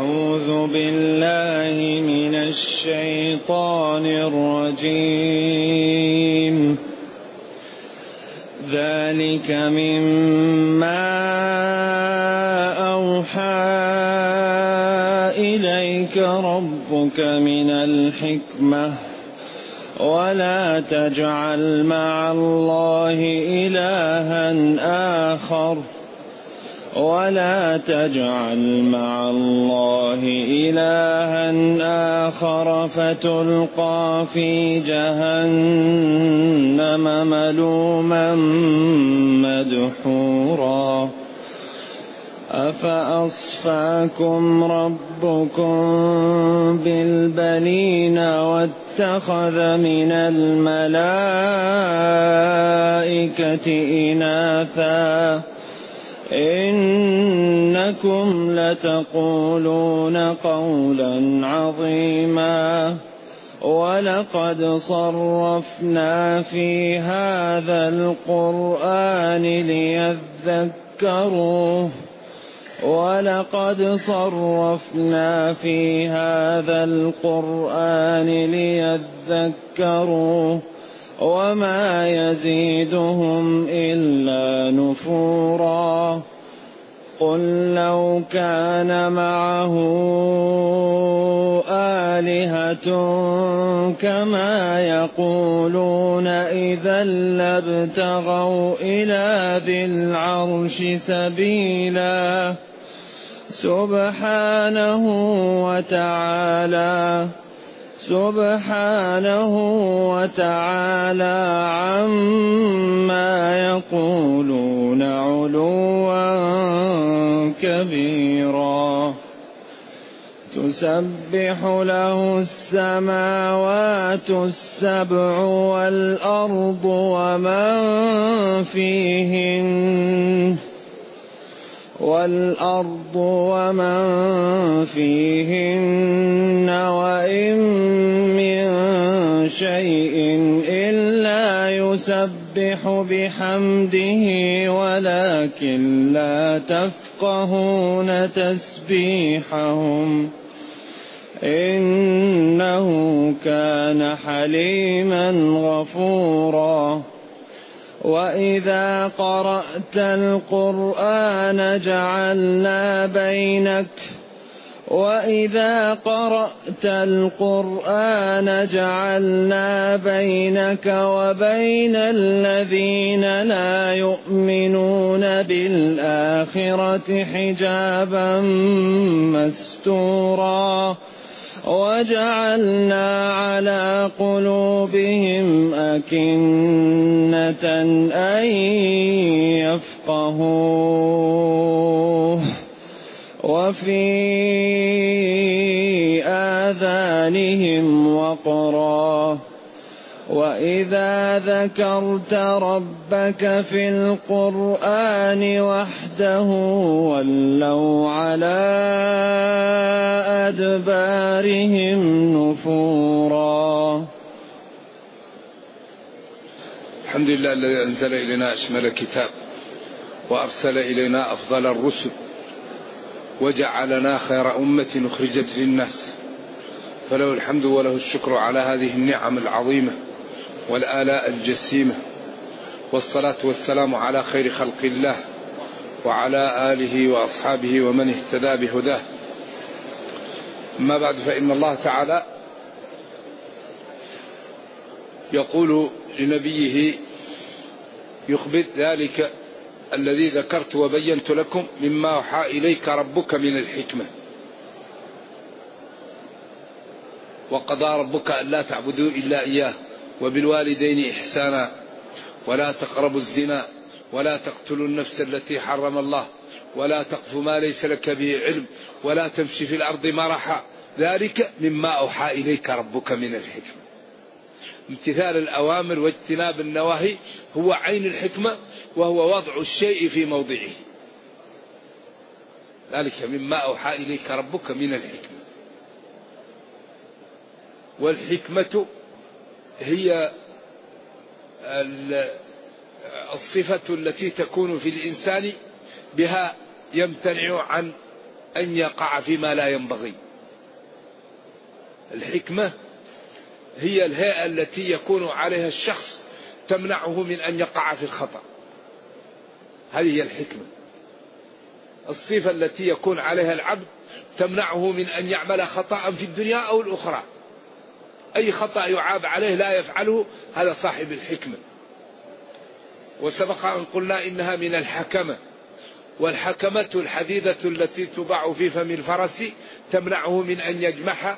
أعوذ بالله من الشيطان الرجيم. ذلك مما أوحى إليك ربك من الحكمة ولا تجعل مع الله إلها آخر فتلقى في جهنم ملوما مدحورا. أفأصفاكم ربكم بالبنين واتخذ من الملائكة إناثا إنكم لتقولون قولا عظيما. ولقد صرفنا في هذا القرآن ليذكروا وما يزيدهم إلا نفورا. قل لو كان معه آلهة كما يقولون إذا لابتغوا إلى ذي العرش سبيلا. سبحانه وتعالى عما يقولون علوا كبيرا. تسبح له السماوات السبع والأرض ومن فيهن وإن من شيء إلا يسبح بحمده ولكن لا تفقهون تسبيحهم إنه كان حليما غفورا. وإذا قرأت القرآن جعلنا بينك وبين الذين لا يؤمنون بالآخرة حجابا مستورا. وجعلنا على قلوبهم أكنة أن يفقهوه وفي آذانهم وقرا. وإذا ذكرت ربك في القرآن وحده ولوا على أدبارهم نفورا. الحمد لله الذي أنزل إلينا أشمل كتاب وأرسل إلينا أفضل الرسل وجعلنا خير أمة أخرجت للناس، فله الحمد وله الشكر على هذه النعم العظيمة والآلاء الجسيمة. والصلاة والسلام على خير خلق الله وعلى آله وأصحابه ومن اهتدى بهداه. أما بعد، فإن الله تعالى يقول لنبيه يخبر ذلك الذي ذكرت وبينت لكم مما أوحى إليك ربك من الحكمة. وقضى ربك ألا تعبدوا إلا إياه وبالوالدين إحسانا ولا تقربوا الزنا ولا تقتلوا النفس التي حرم الله ولا تقف ما ليس لك به علم ولا تمشي في الأرض مرحا ذلك مما أوحى إليك ربك من الحكمة. امتثال الأوامر واجتناب النواهي هو عين الحكمة، وهو وضع الشيء في موضعه. ذلك مما أوحى إليك ربك من الحكمة. والحكمة هي الصفة التي تكون في الإنسان بها يمتنع عن أن يقع فيما لا ينبغي. الحكمة هي الهيئة التي يكون عليها الشخص تمنعه من أن يقع في الخطأ. هذه هي الحكمة. الصفة التي يكون عليها العبد تمنعه من أن يعمل خطأ في الدنيا أو الأخرى. أي خطأ يعاب عليه لا يفعله، هذا صاحب الحكمة. وسبق أن قلنا إنها من الحكمة، والحكمة الحديدة التي تضع في فم الفرس تمنعه من أن يجمح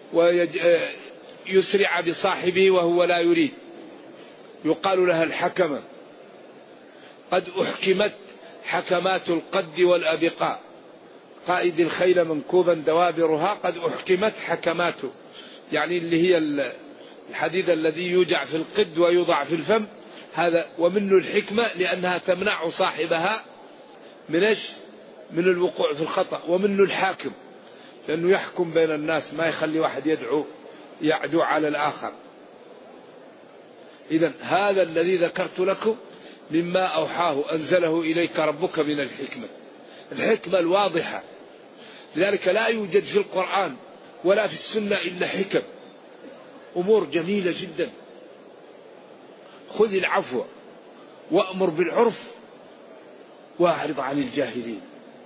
ويسرع بصاحبه وهو لا يريد، يقال لها الحكمة. قد أحكمت حكمات القد والأبقاء، قائد الخيل منكوبا دوابرها قد أحكمت حكماته، يعني اللي هي الحديد الذي يوجع في القد ويوضع في الفم، هذا. ومنه الحكمة لأنها تمنع صاحبها من الوقوع في الخطأ. ومنه الحاكم لأنه يحكم بين الناس، ما يخلي واحد يعدو على الآخر. إذن هذا الذي ذكرت لكم مما أوحاه أنزله إليك ربك من الحكمة، الحكمة الواضحة. لذلك لا يوجد في القرآن ولا في السنة إلا حكم، أمور جميلة جدا. خذ العفو وأمر بالعرف وأعرض عن الجاهلين.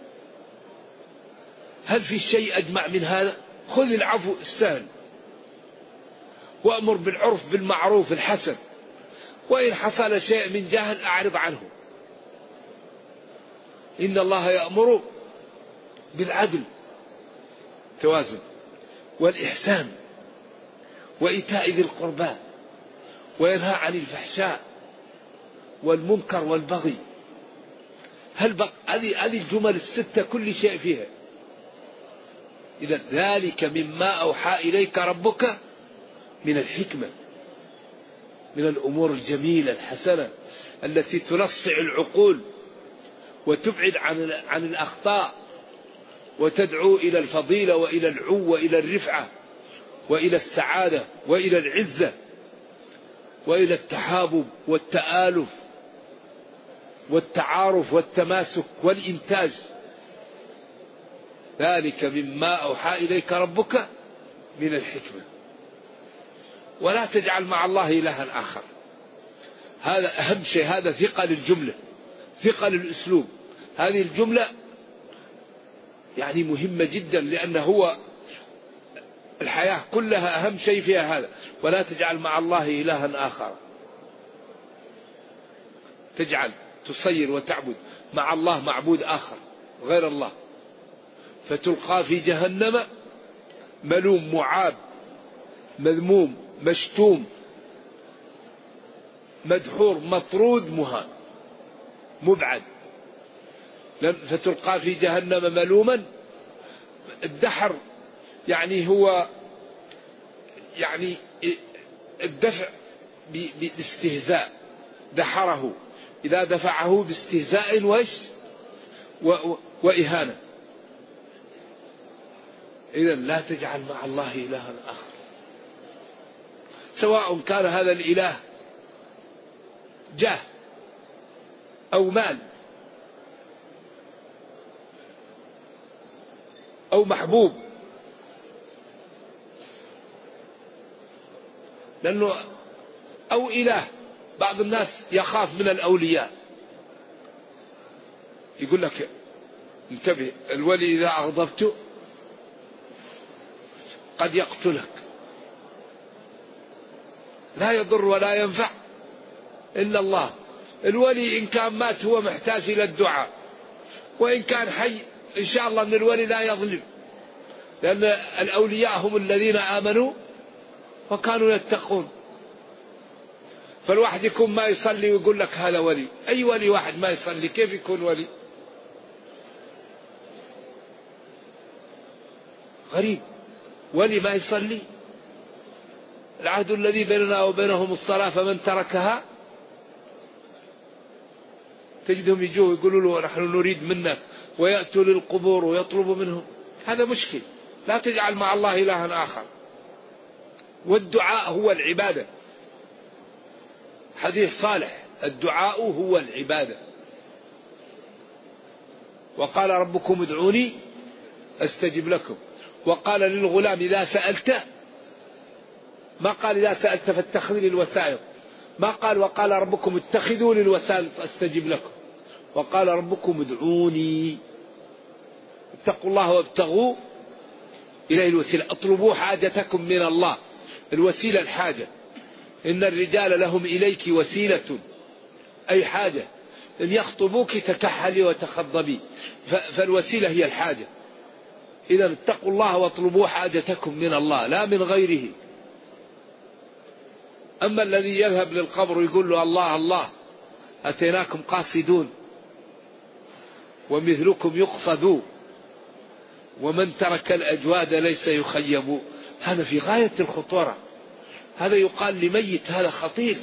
هل في شيء أجمع من هذا؟ خذ العفو السهل، وأمر بالعرف بالمعروف الحسن، وإن حصل شيء من جهل أعرض عنه. إن الله يأمر بالعدل توازن والإحسان وإيتاء ذي القربى وينهى عن الفحشاء والمنكر والبغي. هذه الجمل الستة كل شيء فيها. إذا ذلك مما أوحى إليك ربك من الحكمة، من الأمور الجميلة الحسنة التي تنصع العقول وتبعد عن الأخطاء وتدعو إلى الفضيلة وإلى العو وإلى الرفعة وإلى السعادة وإلى العزة وإلى التحابب والتآلف والتعارف والتماسك والإنتاج. ذلك مما أوحى إليك ربك من الحكمة. ولا تجعل مع الله إلها آخر، هذا أهم شيء. هذا ثقل الجملة، ثقل الأسلوب. هذه الجملة يعني مهمة جدا، لأن هو الحياة كلها أهم شيء فيها هذا. ولا تجعل مع الله إلها آخر، تجعل تصير وتعبد مع الله معبود آخر غير الله، فتلقى في جهنم ملوم معاب مذموم مشتوم مدحور مطرود مهان مبعد. فتلقى في جهنم ملوما. الدحر يعني هو يعني الدفع باستهزاء، دحره إذا دفعه باستهزاء وإهانة. إذا لا تجعل مع الله إلها آخر، سواء كان هذا الإله جاه أو مال أو محبوب. لأنه أو إله، بعض الناس يخاف من الأولياء، يقول لك انتبه الولي إذا أغضبته قد يقتلك. لا يضر ولا ينفع إلا الله. الولي إن كان مات هو محتاج إلى الدعاء، وإن كان حي إن شاء الله أن الولي لا يظلم، لأن الأولياء هم الذين آمنوا وكانوا يتقون. فالواحد يكون ما يصلي ويقول لك هذا ولي. أي ولي واحد ما يصلي كيف يكون ولي؟ غريب، ولي ما يصلي. العهد الذي بيننا وبينهم الصلاة فمن تركها، تجدهم يجوا يقولوا له نحن نريد منك، ويأتوا للقبور ويطلبوا منهم. هذا مشكل. لا تجعل مع الله إلها آخر. والدعاء هو العبادة. حديث صالح، الدعاء هو العبادة. وقال ربكم ادعوني أستجب لكم. وقال للغلام إذا سألت، ما قال إذا سألت فاتخذ لي الوسائل، ما قال وقال ربكم اتخذوا لي الوسائل فأستجب لكم، وقال ربكم ادعوني، اتقوا الله وابتغوا إليه الوسيلة، اطلبوا حاجتكم من الله. الوسيلة الحاجة، إن الرجال لهم إليك وسيلة، أي حاجة، إن يخطبوك تكحلي وتخضبي، فالوسيلة هي الحاجة. إذا اتقوا الله واطلبوا حاجتكم من الله لا من غيره. أما الذي يذهب للقبر ويقول له الله الله أتيناكم قاصدون ومثلكم يقصد ومن ترك الأجواد ليس يخيب، هذا في غاية الخطورة. هذا يقال لميت، هذا خطير.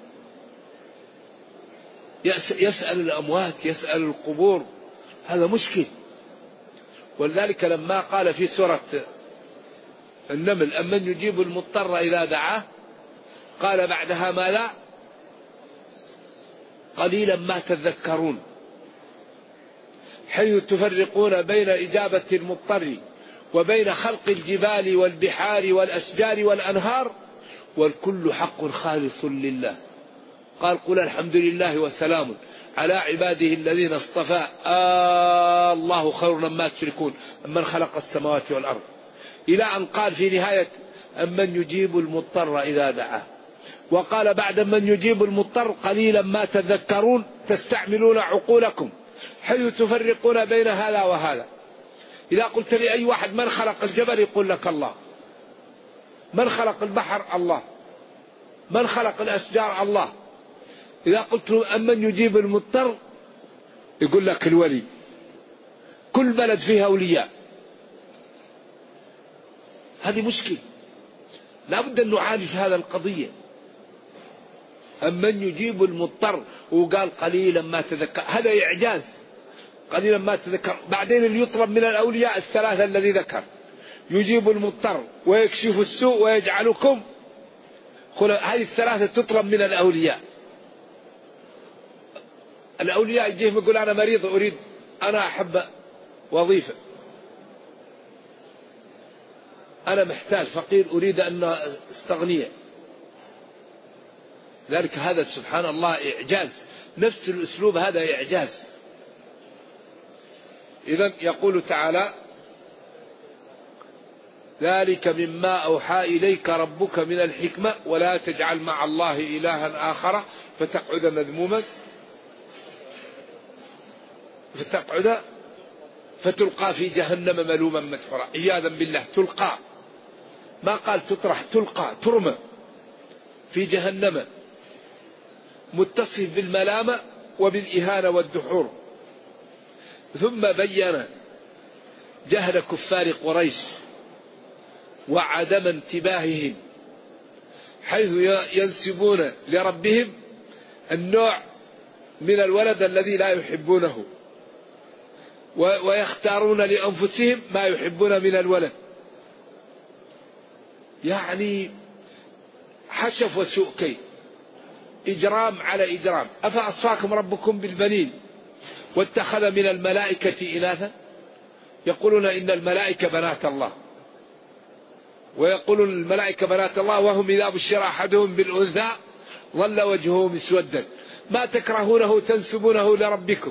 يسأل الأموات، يسأل القبور، هذا مشكل. ولذلك لما قال في سورة النمل أمن يجيب المضطر إذا دعاه، قال بعدها ماذا؟ قليلا ما تذكرون، حيث تفرقون بين إجابة المضطر وبين خلق الجبال والبحار والأشجار والأنهار والكل حق خالص لله. قال قل الحمد لله وسلام على عباده الذين اصطفى الله خير مما تشركون من خلق السماوات والأرض، إلى أن قال في نهاية أمن يجيب المضطر إذا دعاه، وقال بعد من يجيب المضطر قليلا ما تذكرون تستعملون عقولكم حيث تفرقون بين هذا وهذا. إذا قلت لي أي واحد من خلق الجبل يقول لك الله، من خلق البحر الله، من خلق الأشجار الله. إذا قلت له أمن يجيب المضطر يقول لك الولي. كل بلد فيها أولياء، هذه مشكلة، لا بد أن نعالج هذا القضية. أمن يجيب المضطر وقال قليلا ما تذكر، هذا إعجاز، قليلا ما تذكر. بعدين اللي يطلب من الأولياء الثلاثة الذي ذكر، يجيب المضطر ويكشف السوء ويجعلكم، هذه الثلاثة تطلب من الأولياء. الأولياء يجيهم يقول أنا مريض أريد، أنا أحب وظيفة، أنا محتاج فقير أريد أن استغني. ذلك هذا سبحان الله إعجاز، نفس الأسلوب هذا إعجاز. إذن يقول تعالى ذلك مما أوحى إليك ربك من الحكمة ولا تجعل مع الله إلها آخر فتقعد مذموما فتلقى في جهنم ملوما مدحورا. عياذا بالله، تلقى، ما قال تطرح، تلقى، ترمى في جهنم، متصف بالملامة وبالإهانة والدحور. ثم بين جهل كفار قريش وعدم انتباههم حيث ينسبون لربهم النوع من الولد الذي لا يحبونه، ويختارون لأنفسهم ما يحبون من الولد. يعني حشف وسوء كيد، إجرام على إجرام. أفأصفاكم ربكم بالبنين واتخذ من الملائكة إناثا، يقولون إن الملائكة بنات الله، ويقولون الملائكة بنات الله وهم إذا بشر أحدهم بالأنثى ظل وجهه مسودا، ما تكرهونه تنسبونه لربكم،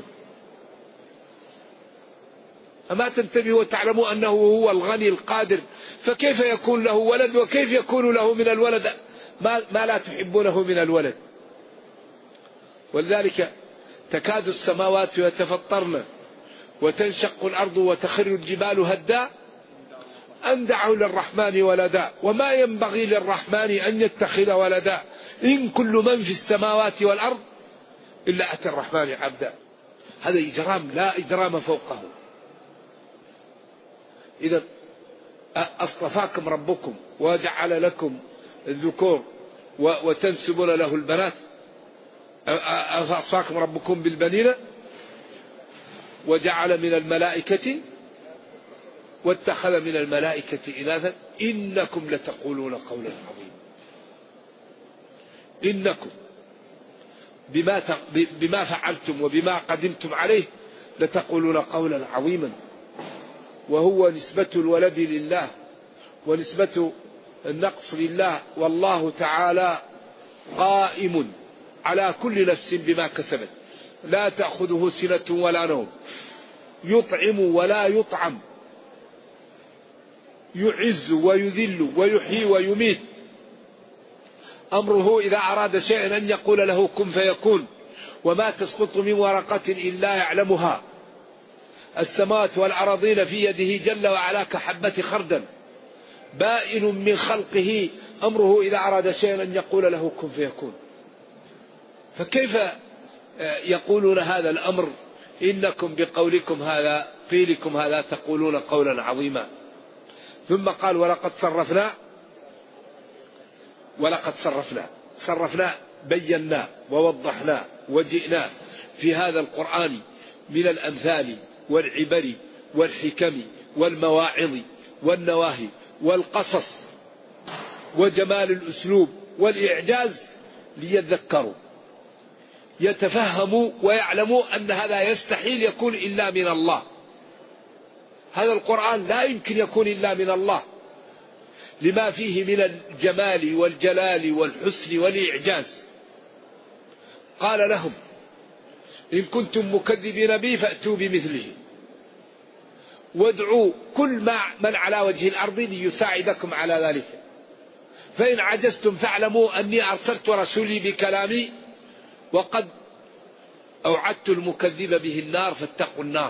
أما تنتبهوا وتعلموا أنه هو الغني القادر، فكيف يكون له ولد وكيف يكون له من الولد ما لا تحبونه من الولد. ولذلك تكاد السماوات يتفطرن وتنشق الأرض وتخر الجبال هدا أن دعوا للرحمن ولدا وما ينبغي للرحمن أن يتخذ ولدا إن كل من في السماوات والأرض إلا أتى الرحمن عبدا. هذا إجرام لا إجرام فوقه. إذا أصطفاكم ربكم وجعل لكم الذكور وتنسبون له البنات، أصطفاكم ربكم بالبنين وجعل من الملائكة واتخذ من الملائكة إناثا إنكم لتقولون قولا عظيما. إنكم بما فعلتم وبما قدمتم عليه لتقولون قولا عظيما. وهو نسبة الولد لله ونسبة النقص لله، والله تعالى قائم على كل نفس بما كسبت لا تأخذه سنة ولا نوم، يطعم ولا يطعم، يعز ويذل ويحيي ويميت، أمره إذا أراد شيئا أن يقول له كن فيكون، وما تسقط من ورقة إلا يعلمها، السماوات والأراضين في يده جل وعلا كحبة خردل، بائن من خلقه، أمره إذا أراد شيئا أن يقول له كن فيكون. فكيف يقولون هذا الأمر؟ إنكم بقولكم هذا قيلكم هذا تقولون قولا عظيما. ثم قال ولقد صرفنا بينا ووضحنا وجئنا في هذا القرآن من الأمثال والعبر والحكم والمواعظ والنواهي والقصص وجمال الأسلوب والإعجاز ليذكروا، يتفهموا ويعلموا أن هذا يستحيل يكون إلا من الله. هذا القرآن لا يمكن يكون إلا من الله لما فيه من الجمال والجلال والحسن والإعجاز. قال لهم إن كنتم مكذبين بي فأتوا بمثله وادعوا كل من على وجه الأرض ليساعدكم على ذلك، فإن عجزتم فاعلموا أني أرسلت رسولي بكلامي وقد أوعدت المكذب به النار فاتقوا النار.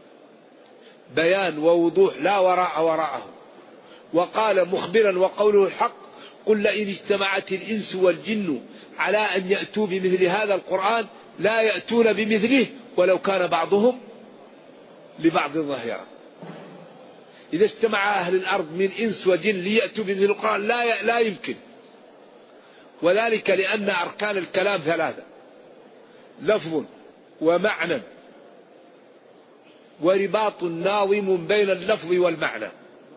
بيان ووضوح لا وراءه. وقال مخبرا وقوله الحق قل لئن اجتمعت الإنس والجن على أن يأتوا بمثل هذا القرآن لا يأتون بمثله ولو كان بعضهم لبعض ظهيرا. إذا اجتمع أهل الأرض من إنس وجن ليأتوا بمثل القرآن لا يمكن، وذلك لأن أركان الكلام ثلاثة: لفظ ومعنى ورباط ناظم بين اللفظ والمعنى.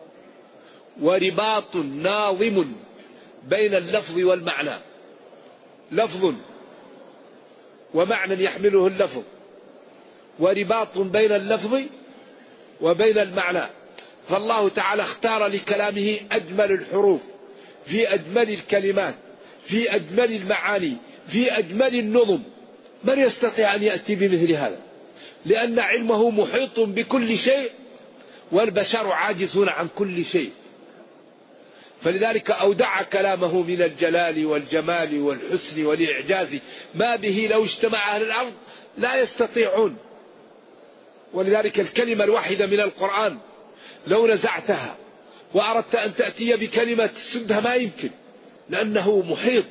ورباط ناظم بين اللفظ والمعنى، لفظ ومعنى يحمله اللفظ، ورباط بين اللفظ وبين المعنى. فالله تعالى اختار لكلامه أجمل الحروف في أجمل الكلمات في أجمل المعاني في أجمل النظم. من يستطيع أن يأتي بمثل هذا؟ لأن علمه محيط بكل شيء والبشر عاجزون عن كل شيء. فلذلك أودع كلامه من الجلال والجمال والحسن والإعجاز ما به لو اجتمع أهل الأرض لا يستطيعون. ولذلك الكلمة الواحدة من القرآن لو نزعتها وأردت أن تأتي بكلمة تسدها ما يمكن، لأنه محيط.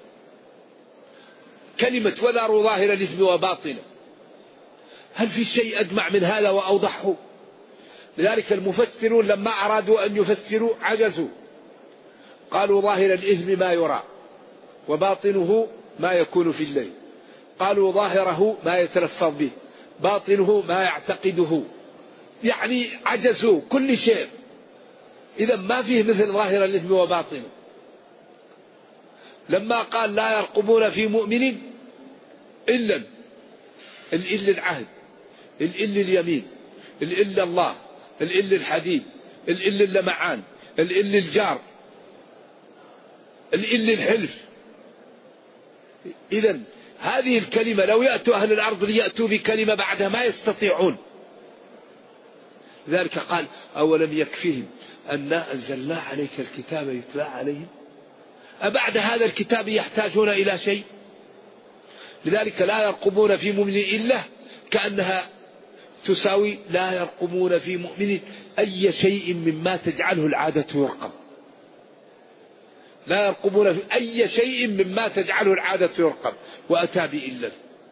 كلمة وذروا ظاهر الإثم وباطنه، هل في شيء أجمع من هذا وأوضحه؟ لذلك المفسرون لما أرادوا أن يفسروا عجزوا، قالوا ظاهر الإثم ما يرى وباطنه ما يكون في الليل، قالوا ظاهره ما يتلفظ به باطنه ما يعتقده، يعني عجزوا كل شيء. إذا ما فيه مثل ظاهر الإثم وباطنه. لما قال لا يرقبون في مؤمن إلا العهد، الإل اليمين، الإل الله، الإل الحديد، الإل اللمعان، الإل الجار، الإل الحلف. إذن هذه الكلمة لو يأتوا أهل الأرض ليأتوا بكلمة بعدها ما يستطيعون. ذلك قال أولم يكفيهم أنا أنزلنا عليك الكتاب يتلى عليهم، أبعد هذا الكتاب يحتاجون إلى شيء؟ لذلك لا يرقبون في مؤمن إلا كأنها تساوي لا يرقبون في مؤمن أي شيء مما تجعله العادة يرقب. لا يرقبون في أي شيء مما تجعله العادة يرقب، وأتى بإلا.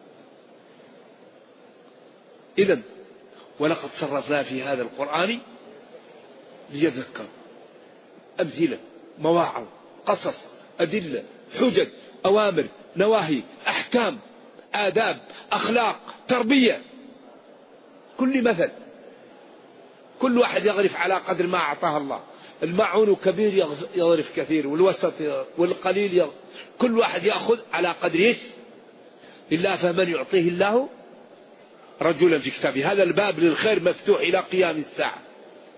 إذن ولقد صرفنا في هذا القرآن ليذكروا، أمثلة، مواعظ، قصص، أدلة، حجج، أوامر، نواهي، أحكام، آداب، أخلاق، تربية، كل مثل، كل واحد يغرف على قدر ما أعطاه الله. المعون كبير يغرف كثير، والوسط والقليل كل واحد يأخذ على قدر إلا فمن يعطيه الله رجلا في كتابه. هذا الباب للخير مفتوح إلى قيام الساعة.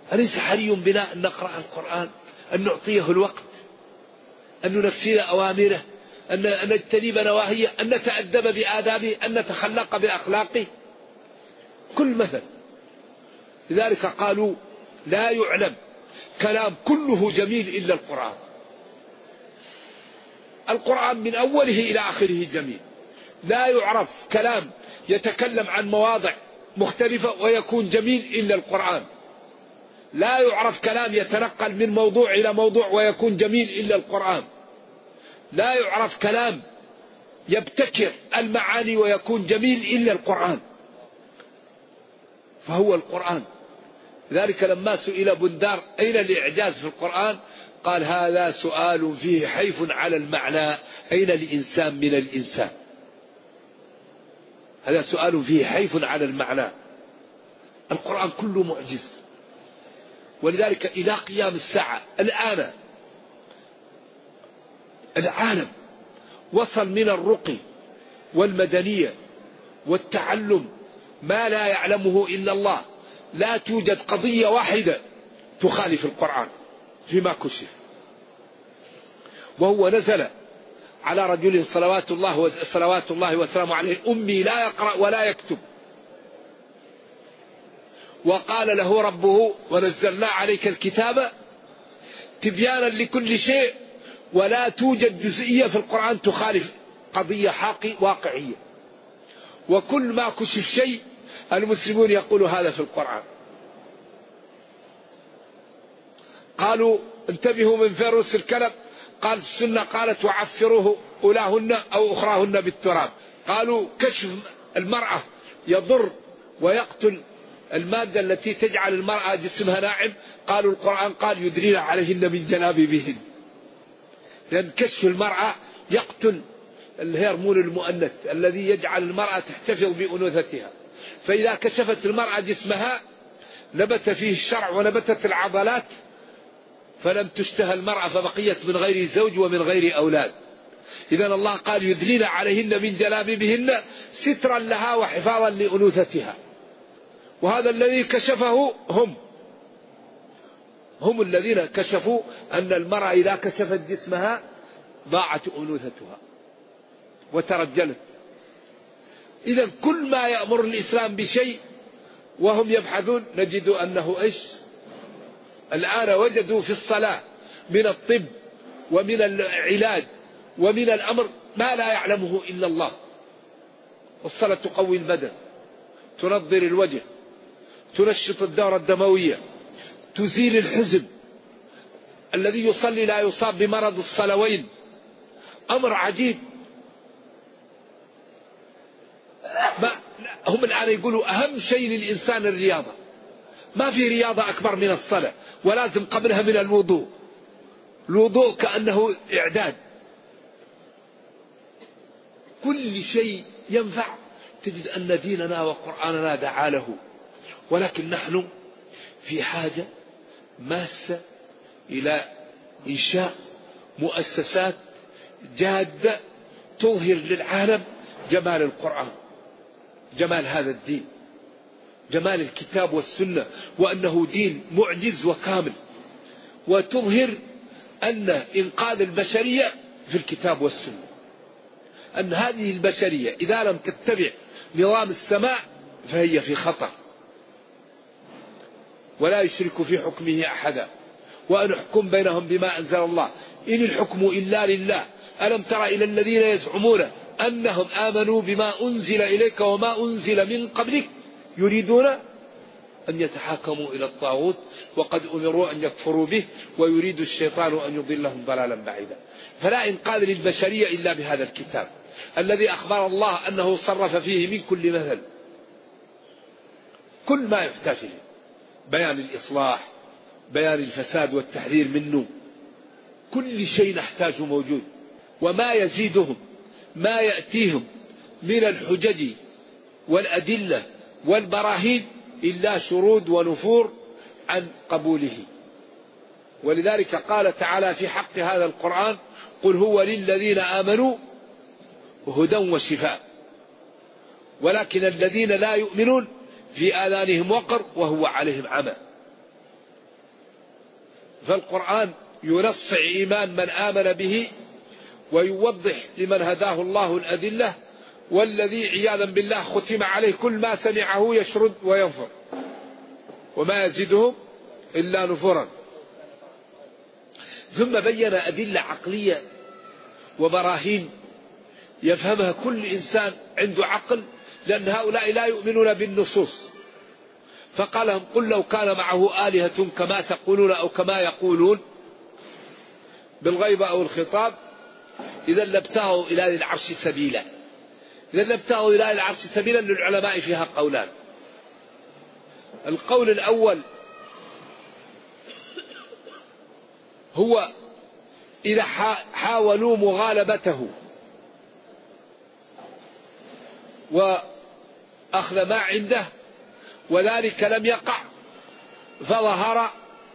أليس حري بنا أن نقرأ القرآن، أن نعطيه الوقت، أن ننفذ أوامره، أن نجتنب نواهيه، أن نتأدب بآدابه، أن نتخلق بأخلاقه، كل مثل. لذلك قالوا لا يعلم كلام كله جميل إلا القرآن. القرآن من أوله إلى آخره جميل. لا يعرف كلام يتكلم عن مواضع مختلفة ويكون جميل إلا القرآن. لا يعرف كلام يتنقل من موضوع إلى موضوع ويكون جميل إلا القرآن. لا يعرف كلام يبتكر المعاني ويكون جميل إلا القرآن، فهو القرآن. ذلك لما سئل بندار أين الإعجاز في القرآن قال هذا سؤال فيه حيف على المعنى، أين الإنسان من الإنسان؟ هذا سؤال فيه حيف على المعنى. القرآن كله معجز. ولذلك إلى قيام الساعة الآن العالم وصل من الرقي والمدنية والتعلم ما لا يعلمه إلا الله. لا توجد قضية واحدة تخالف القرآن فيما كشف. وهو نزل على رجل صلوات الله وسلامه عليه أمي لا يقرأ ولا يكتب، وقال له ربه ونزلنا عليك الكتاب تبيانا لكل شيء، ولا توجد جزئية في القرآن تخالف قضية واقعية. وكل ما كشف شيء المسلمون يقولوا هذا في القرآن. قالوا انتبهوا من فيروس الكلب، قال السنة قالت وعفروه أولاهن أو أخراهن بالتراب. قالوا كشف المرأة يضر ويقتل المادة التي تجعل المرأة جسمها ناعم، قالوا القرآن قال يدرين عليهن من جلابيبهن، لأن كشف المرأة يقتل الهرمون المؤنث الذي يجعل المرأة تحتفظ بأنوثتها. فإذا كشفت المرأة جسمها نبت فيه الشرع ونبتت العضلات، فلم تشتهى المرأة فبقيت من غير زوج ومن غير أولاد. إذن الله قال يدلين عليهن من جلابيبهن سترا لها وحفاظا لأنوثتها. وهذا الذي كشفه هم الذين كشفوا أن المرأة إذا كشفت جسمها ضاعت أنوثتها وترجلت. إذن كل ما يأمر الإسلام بشيء وهم يبحثون نجد أنه إيش؟ الآن وجدوا في الصلاة من الطب ومن العلاج ومن الأمر ما لا يعلمه إلا الله. الصلاة تقوي البدن، تنظر الوجه، تنشط الدورة الدموية، تزيل الحزن. الذي يصلي لا يصاب بمرض الصلوين. أمر عجيب. هم الآن يقولوا أهم شيء للإنسان الرياضة. ما في رياضة أكبر من الصلاة، ولازم قبلها من الوضوء. الوضوء كأنه إعداد. كل شيء ينفع تجد أن ديننا وقرآننا دعا له. ولكن نحن في حاجة ماسة إلى إنشاء مؤسسات جادة تظهر للعالم جمال القرآن، جمال هذا الدين، جمال الكتاب والسنة، وأنه دين معجز وكامل، وتظهر أن إنقاذ البشرية في الكتاب والسنة. أن هذه البشرية إذا لم تتبع نظام السماء فهي في خطر، ولا يشرك في حكمه أحدا، وأن احكم بينهم بما أنزل الله إن الحكم إلا لله. ألم تر إلى الذين يزعمون أنهم آمنوا بما أنزل إليك وما أنزل من قبلك يريدون أن يتحاكموا إلى الطاغوت وقد أمروا أن يكفروا به ويريد الشيطان أن يضلهم ضلالا بعيدا. فلا إنقاذ للبشرية إلا بهذا الكتاب الذي أخبر الله أنه صرف فيه من كل مثل كل ما يحتاج إليه، بيان الإصلاح، بيان الفساد والتحذير منه. كل شيء نحتاجه موجود. وما يزيدهم ما يأتيهم من الحجج والأدلة والبراهين إلا شرود ونفور عن قبوله. ولذلك قال تعالى في حق هذا القرآن قل هو للذين آمنوا هدى وشفاء ولكن الذين لا يؤمنون في آذانهم وقر وهو عليهم عمى. فالقرآن ينصع إيمان من آمن به ويوضح لمن هداه الله الأدلة، والذي عياذا بالله ختم عليه كل ما سمعه يشرد وينفر وما يزيدهم إلا نفورا. ثم بين أدلة عقلية وبراهين يفهمها كل إنسان عنده عقل، لأن هؤلاء لا يؤمنون بالنصوص. فقال لهم: قل لو كان معه آلهة كما تقولون أو كما يقولون بالغيبة أو الخطاب إذا لابتغوا إلى ذي العرش سبيلا. إذا لابتغوا إلى ذي العرش سبيلا للعلماء فيها قولان. القول الأول هو إذا حاولوا مغالبته وأخذ ما عنده وذلك لم يقع، فظهر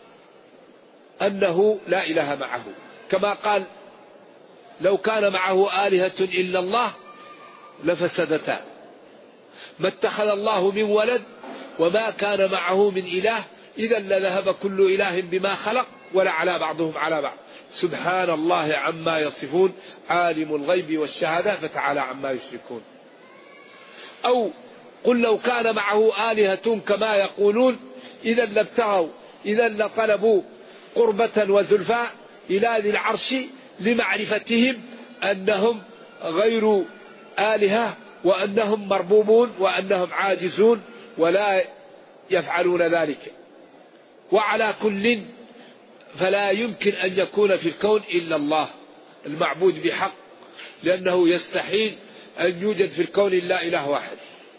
أنه لا إله معه، كما قال: لو كان معه آلهة إلا الله لفسدتا، ما اتخذ الله من ولد وما كان معه من إله إذا لذهب كل إله بما خلق ولعلى بعضهم على بعض سبحان الله عما يصفون عالم الغيب والشهادة فتعالى عما يشركون. أو قل لو كان معه آلهة كما يقولون إذا لابتغوا إذا لطلبوا قربة وزلفى إلى ذي العرش لمعرفتهم أنهم غير آلهة وأنهم مربوبون وأنهم عاجزون ولا يفعلون ذلك. وعلى كل فلا يمكن أن يكون في الكون إلا الله المعبود بحق، لأنه يستحيل أن يوجد في الكون إلا إله واحد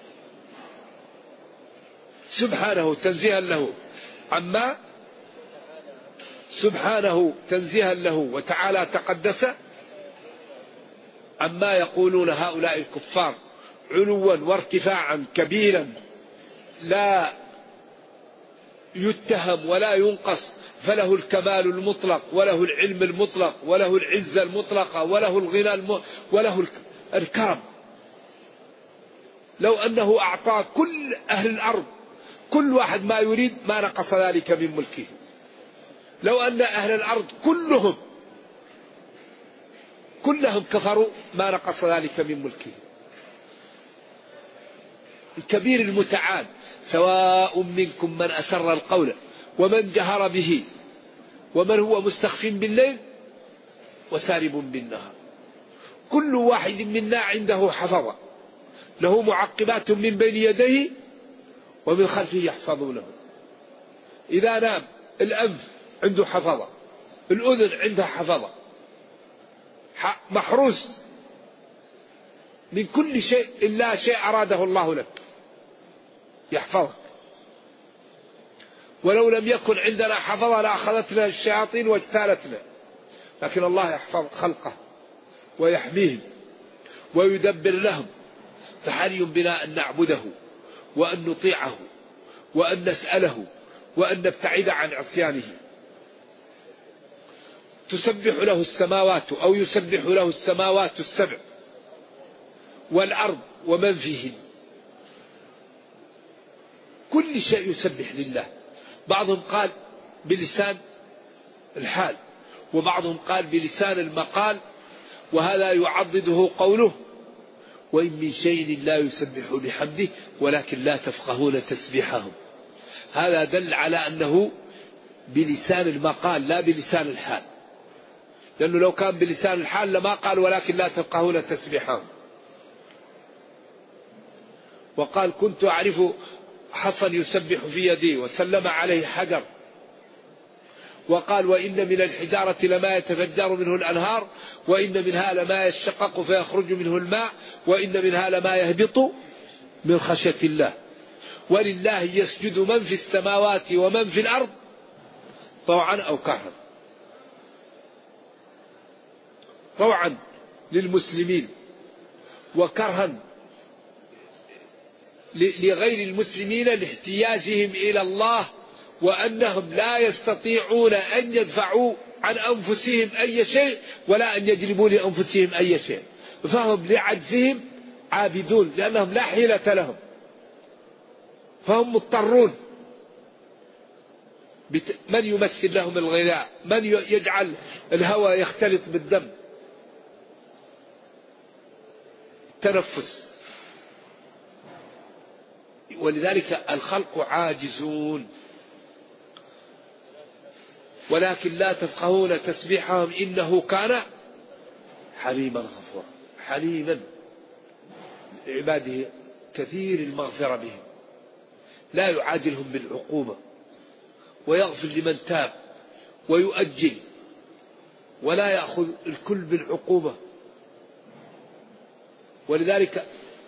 سبحانه تنزيها له عما سبحانه تنزيها له وتعالى تقدس عما يقولون هؤلاء الكفار علوا وارتفاعا كبيرا لا يتهم ولا ينقص، فله الكمال المطلق وله العلم المطلق وله العزة المطلقة وله الغنى وله الكرم. لو أنه أعطى كل أهل الأرض كل واحد ما يريد ما نقص ذلك من ملكه. لو أن أهل الأرض كلهم كفروا ما نقص ذلك من ملكه. الكبير المتعال سواء منكم من أسر القول ومن جهر به ومن هو مستخف بالليل وسارب بالنهار. كل واحد منا عنده حفظة له معقبات من بين يديه ومن خلفه يحفظونه. إذا نام الأنف عنده حفظة، الأذن عندها حفظة، محروس من كل شيء إلا شيء أراده الله لك يحفظك. ولو لم يكن عندنا حفظة لأخذتنا الشياطين واجتالتنا، لكن الله يحفظ خلقه ويحميهم ويدبر لهم. فحري بنا أن نعبده وأن نطيعه وأن نسأله وأن نبتعد عن عصيانه. تسبح له السماوات أو يسبح له السماوات السبع والأرض ومن فيهن، كل شيء يسبح لله. بعضهم قال بلسان الحال وبعضهم قال بلسان المقال، وهذا يعضده قوله: وإن من شيء لا يسبح بحمده ولكن لا تفقهون تسبيحهم. هذا دل على أنه بلسان المقال لا بلسان الحال، لأنه لو كان بلسان الحال لما قال ولكن لا تفقهون تسبيحهم. وقال: كنت أعرف حصن يسبح في يدي وسلم عليه حجر. وقال: وإن من الحجارة لما يتفجر منه الأنهار وإن منها لما يشقق فيخرج منه الماء وإن منها لما يهبط من خشية الله ولله يسجد من في السماوات ومن في الأرض طوعا أو كرها. طوعا للمسلمين وكرها لغير المسلمين لاحتياجهم إلى الله، وأنهم لا يستطيعون أن يدفعوا عن أنفسهم أي شيء ولا أن يجلبوا لأنفسهم أي شيء، فهم لعجزهم عابدون لأنهم لا حيلة لهم، فهم مضطرون من يمثل لهم الغذاء، من يجعل الهواء يختلط بالدم، التنفس. ولذلك الخلق عاجزون، ولكن لا تفقهون تسبيحهم إنه كان حليما غفورا. حليما عباده كثير المغفرة بهم، لا يعاجلهم بالعقوبة، ويغفر لمن تاب ويؤجل، ولا يأخذ الكل بالعقوبة. ولذلك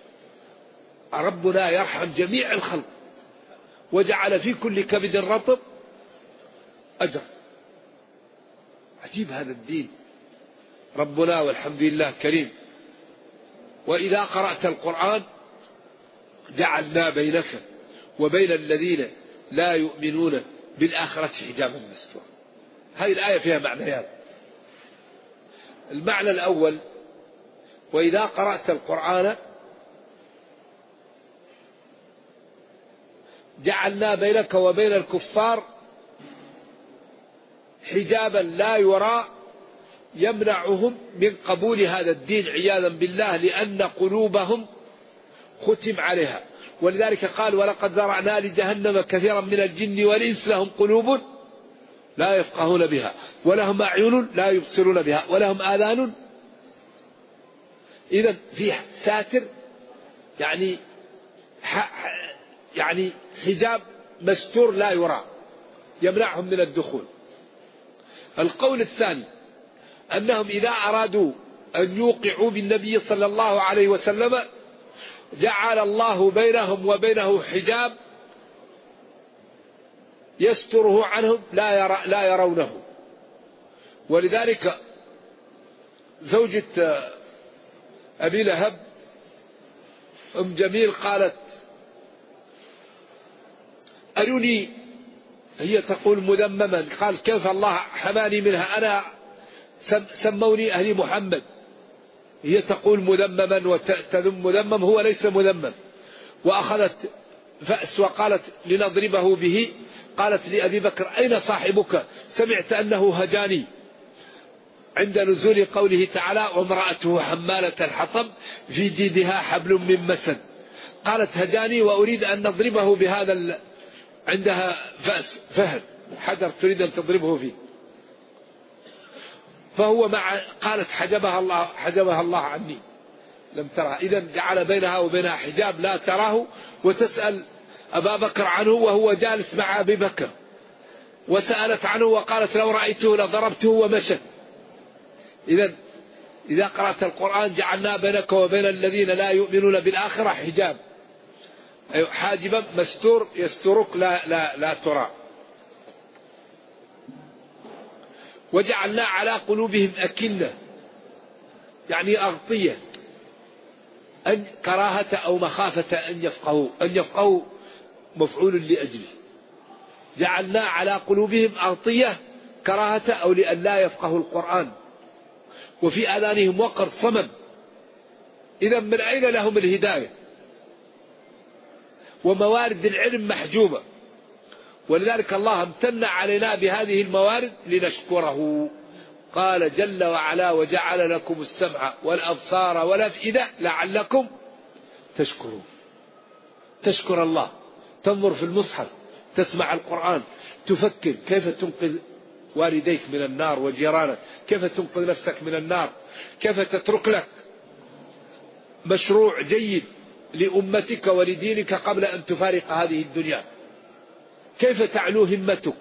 ربنا يرحم جميع الخلق، وجعل في كل كبد رطب أجر. عجيب هذا الدين ربنا، والحمد لله كريم. وإذا قرأت القرآن جعلنا بينك وبين الذين لا يؤمنون بالآخرة حجابا مستورا. هذه الآية فيها معنيان. المعنى الأول: وإذا قرأت القرآن جعلنا بينك وبين الكفار حجابا لا يرى يمنعهم من قبول هذا الدين عياذا بالله، لأن قلوبهم ختم عليها. ولذلك قال: ولقد ذرأنا لجهنم كثيرا من الجن والإنس لهم قلوب لا يفقهون بها، ولهم أعين لا يبصرون بها، ولهم آذان. إذن في ساتر، يعني حجاب مستور لا يرى يمنعهم من الدخول. القول الثاني أنهم إذا أرادوا أن يوقعوا بالنبي صلى الله عليه وسلم جعل الله بينهم وبينه حجاب يستره عنهم لا يرونه. ولذلك زوجة أبي لهب أم جميل قالت: أروني، هي تقول مذمما، قال: كيف الله حماني منها، أنا سموني أهل محمد. هي تقول مذمما وتذم مذمم، هو ليس مذمم. وأخذت فأس وقالت: لنضربه به. قالت لأبي بكر: أين صاحبك؟ سمعت أنه هجاني عند نزول قوله تعالى: وامرأته حمالة الحطب في جيدها حبل من مسد. قالت: هجاني وأريد أن نضربه بهذا عندها فأس فهد حجر تريد أن تضربه فيه. فهو قالت: حجبها الله عني لم ترى. إذن جعل بينها وبينها حجاب لا تراه، وتسأل أبا بكر عنه وهو جالس مع أبي بكر، وسألت عنه وقالت: لو رأيته لضربته ومشت. إذن إذا قرأت القرآن جعلنا بينك وبين الذين لا يؤمنون بالآخرة حجاب، حاجبا مستور يسترك لا ترى. وجعلنا على قلوبهم أكنة، يعني أغطية، أن كراهة أو مخافة أن يفقهوا مفعول لأجله. جعلنا على قلوبهم أغطية كراهة أو لأن لا يفقهوا القرآن، وفي آذانهم وقر صمم. إذا من أين لهم الهداية؟ وموارد العلم محجوبة. ولذلك الله امتن علينا بهذه الموارد لنشكره. قال جل وعلا: وجعل لكم السمع والأبصار والأفئدة لعلكم تشكرون. تشكر الله، تنظر في المصحف، تسمع القرآن، تفكر كيف تنقذ والديك من النار وجيرانك، كيف تنقذ نفسك من النار، كيف تترك لك مشروع جيد لأمتك ولدينك قبل أن تفارق هذه الدنيا، كيف تعلو همتك.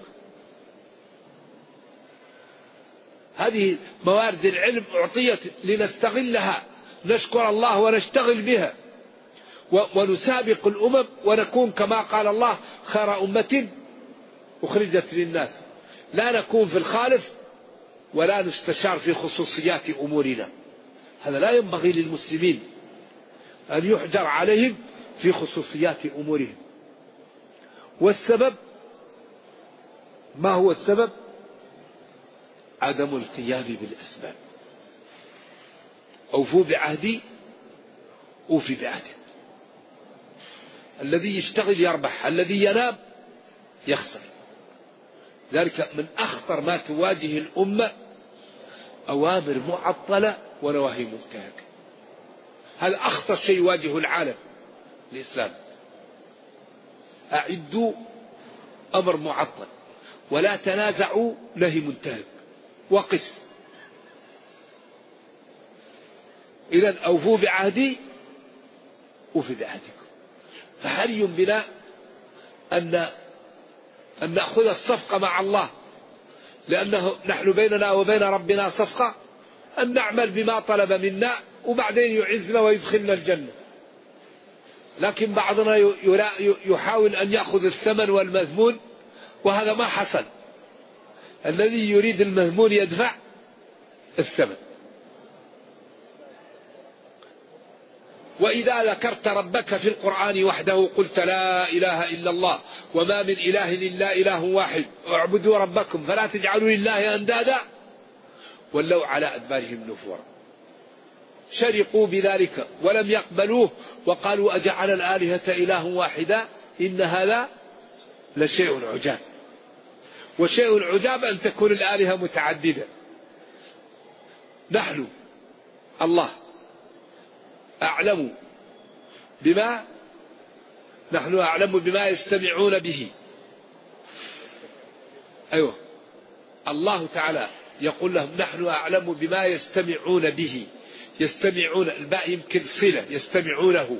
هذه موارد العلم أعطيت لنستغلها، نشكر الله ونشتغل بها، ونسابق الأمم ونكون كما قال الله: خير أمة أخرجت للناس. لا نكون في الخالف ولا نستشار في خصوصيات أمورنا. هذا لا ينبغي للمسلمين أن يحجر عليهم في خصوصيات أمورهم. والسبب، ما هو السبب؟ عدم القيام بالأسباب. أوفوا بعهدي أوفي بعهدي. الذي يشتغل يربح، الذي ينام يخسر. ذلك من أخطر ما تواجه الأمة أوامر معطلة ونواهي منتهكة. هذا أخطر شيء يواجه العالم الإسلام. أعدوا أمر معطل، ولا تنازعوا نهي منتهك، وقس. إذن أوفوا بعهدي أوفي بعهدكم. فحري بنا أن نأخذ الصفقة مع الله، لأنه نحن بيننا وبين ربنا صفقة، أن نعمل بما طلب منا وبعدين يعزنا ويدخلنا الجنة. لكن بعضنا يحاول أن يأخذ الثمن والمذمون، وهذا ما حصل. الذي يريد المذمون يدفع الثمن. وإذا ذكرت ربك في القرآن وحده قلت لا إله إلا الله وما من إله إلا إله واحد اعبدوا ربكم فلا تجعلوا لله أندادا ولوا على أدبارهم نفورا. شرقوا بذلك ولم يقبلوه وقالوا أجعل الآلهة إله واحدا إن هذا لشيء عجاب. وشيء عجاب أن تكون الآلهة متعددة. نحن الله أعلم بما يستمعون به. أيوة، الله تعالى يقول لهم نحن أعلم بما يستمعون به. يستمعون، الباء يمكن صلة، يستمعونه.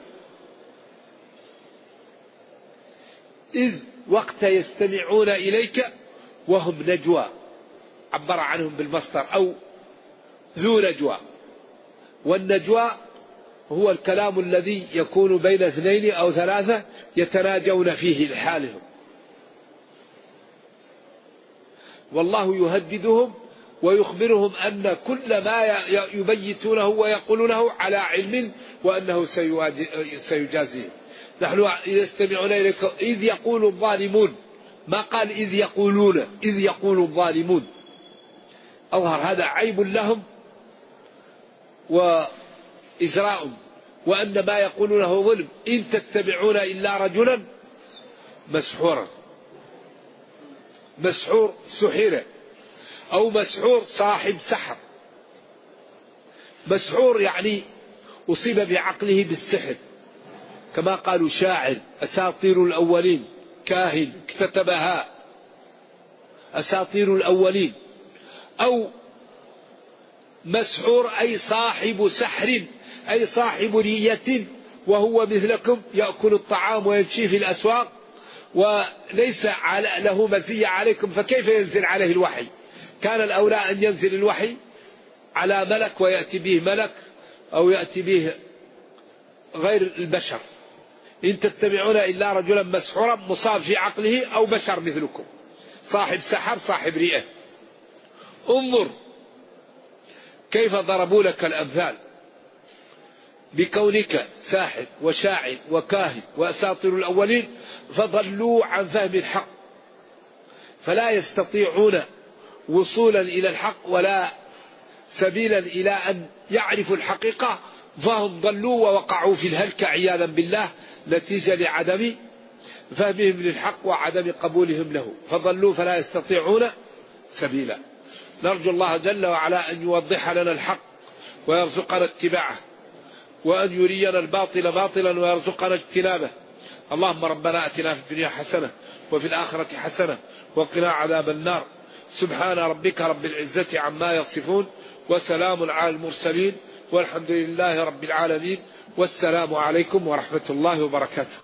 إذ وقت يستمعون إليك وهم نجوى، عبر عنهم بالمصدر أو ذو نجوى. والنجوى هو الكلام الذي يكون بين اثنين أو ثلاثة يتناجون فيه لحالهم. والله يهددهم ويخبرهم أن كل ما يبيتونه ويقولونه على علم وأنه سيجازيهم. نحن يستمعون إليك إذ يقول الظالمون، ما قال إذ يقولون، إذ يقول الظالمون. أظهر هذا عيب لهم وإزراء، وأن ما يقولونه ظلم. إن تتبعون إلا رجلا مسحورا. مسحور سحيرة، أو مسحور صاحب سحر. مسحور يعني أصيب بعقله بالسحر، كما قالوا شاعر، أساطير الأولين، كاهن اكتتبها، أساطير الأولين. أو مسحور أي صاحب سحر، أي صاحب رية، وهو مثلكم يأكل الطعام ويمشي في الأسواق وليس له مزية عليكم، فكيف ينزل عليه الوحي؟ كان الأولى أن ينزل الوحي على ملك ويأتي به ملك، أو يأتي به غير البشر. إن تتبعون إلا رجلا مسحورا مصاب في عقله، أو بشر مثلكم صاحب سحر صاحب رئة. انظر كيف ضربوا لك الأمثال بكونك ساحر وشاعر وكاهن وأساطير الأولين، فضلوا عن فهم الحق، فلا يستطيعون وصولا إلى الحق ولا سبيلا إلى أن يعرفوا الحقيقة، فهم ضلوا ووقعوا في الهلكة عياذا بالله، نتيجة لعدم فهمهم للحق وعدم قبولهم له، فضلوا فلا يستطيعون سبيلا. نرجو الله جل وعلا أن يوضح لنا الحق ويرزقنا اتباعه، وأن يرينا الباطل باطلا ويرزقنا اجتنابه. اللهم ربنا أتنا في الدنيا حسنة وفي الآخرة حسنة وقنا عذاب النار. سبحان ربك رب العزة عما يصفون، وسلام على المرسلين، والحمد لله رب العالمين، والسلام عليكم ورحمة الله وبركاته.